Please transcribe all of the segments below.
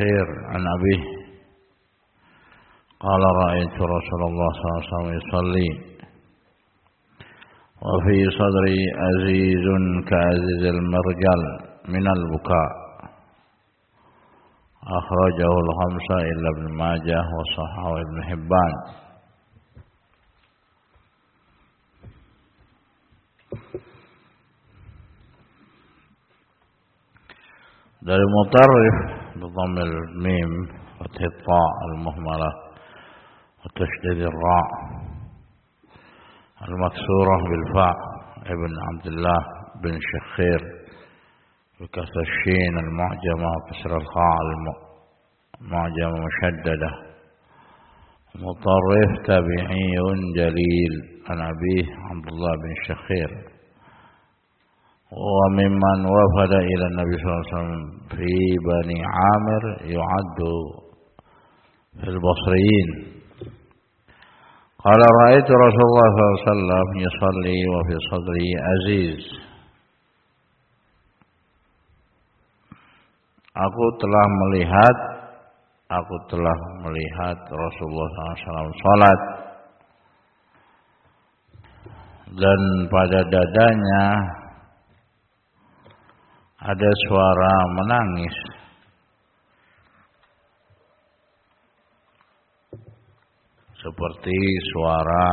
الشخير عن أبيه قال رأيت رسول الله صلى الله عليه وسلم يصلي وفي صدري أزيز كأزيز المرجل من البكاء أخرجه الخمسة إلا ابن ماجه وصححه ابن حبان. Dari Mutarrif bidhammil mim fathit ta al-muhmalah wa tashdid ar-ra al-maksurah bil fa ibn Abdullah bin Shakhir bi kasr shin al-mu'jama wa kasr al-kha al-mu'jama mushaddada. Mutarrif tabi'iyun jalil an abih Abdullah bin Shakhir وممن وفد إلى النبي صلى الله عليه وسلم في بني عامر يعد في البصريين. قال رأيت رسول الله صلى الله عليه وسلم يصلي وفي صدره أزيز. Aku telah melihat Rasulullah SAW salat dan pada dadanya ada suara menangis seperti suara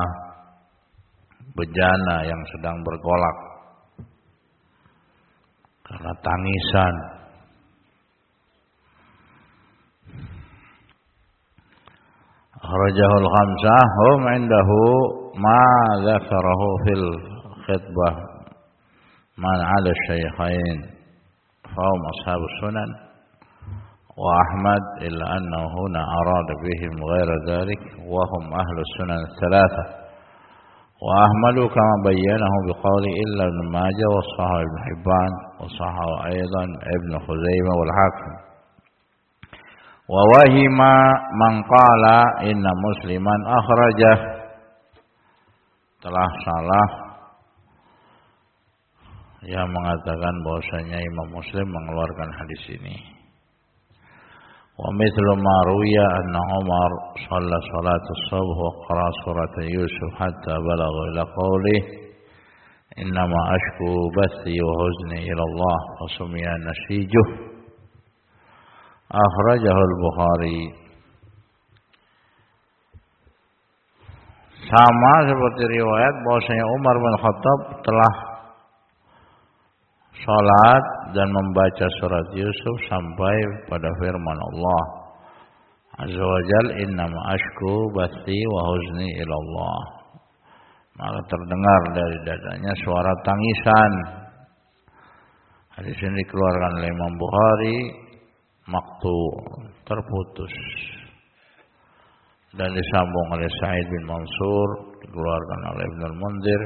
bejana yang sedang bergolak karena tangisan. Akhrajahul khamsah hum indahu ma dzakarahu fil khutbah man 'ala syaykhain فهم أصحاب السنن وأحمد إلا أنه هنا أراد بهم غير ذلك وهم أهل السنن الثلاثة وأحمد كما بينه بقول إلا ابن ماجه وصححه ابن حبان وصححه أيضا ابن خزيمة والحاكم ووهم من قال إن مسلما أخرجه. Telah salah yang mengatakan bahwasanya Imam Muslim mengeluarkan hadis ini. Wa mithlu ma ruwiya anna Umar shalla salat as-subh wa qara surat Yusuf hatta balagha ila qawlihi innama ashku bathi wa huzni ila Allah wa sumiya nasijuh. Akhrajahu al-Bukhari. Sama seperti riwayat bahwasanya Umar bin Khattab telah salat dan membaca surat Yusuf sampai pada firman Allah Azza wa Jalla innama ashku bathi wa huzni ila Allah. Maka terdengar dari dadanya suara tangisan. Hadis ini dikeluarkan oleh Imam Bukhari maqtu, terputus, dan disambung oleh Sa'id bin Mansur, dikeluarkan oleh Ibnu al-Munzir.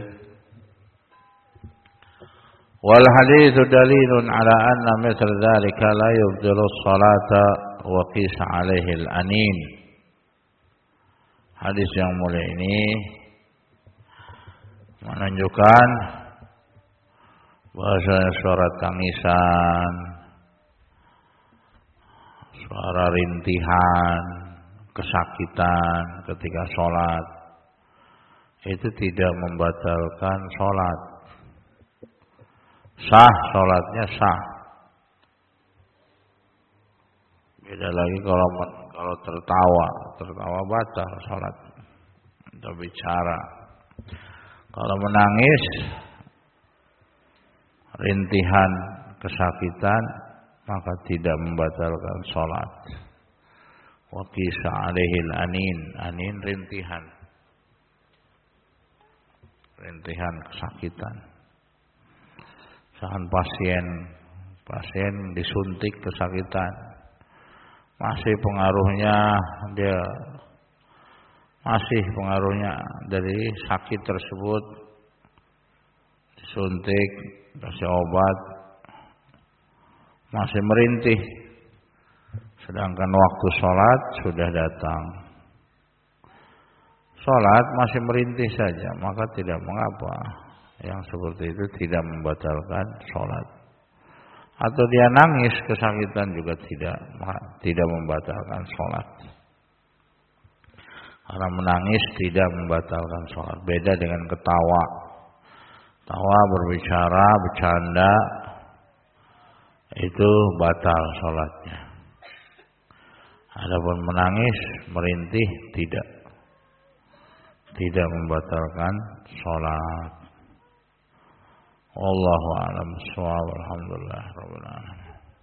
Wal haditsu dalilun ala anna mithl dzalika la yubdilu as-salata wa qis 'alaihi al-anin. Hadis yang mulia ini menunjukkan bahwasanya suara tangisan, suara rintihan, kesakitan ketika sholat itu tidak membatalkan sholat. Sah, sholatnya sah. Beda lagi kalau tertawa batal sholat atau bicara. Kalau menangis, rintihan, kesakitan, maka tidak membatalkan sholat. Wa qisa 'alaihil anin rintihan kesakitan. Misalkan pasien disuntik kesakitan, masih pengaruhnya dari sakit tersebut, disuntik, kasih obat, masih merintih, sedangkan waktu sholat sudah datang. Sholat masih merintih saja, maka tidak mengapa. Yang seperti itu tidak membatalkan sholat. atau dia nangis kesakitan juga tidak membatalkan sholat. Karena menangis tidak membatalkan sholat. Beda dengan ketawa. Tawa, berbicara, bercanda, itu batal sholatnya. Adapun menangis, merintih, tidak membatalkan sholat. Wallahu a'lam bishawab. Alhamdulillah rabbil alamin.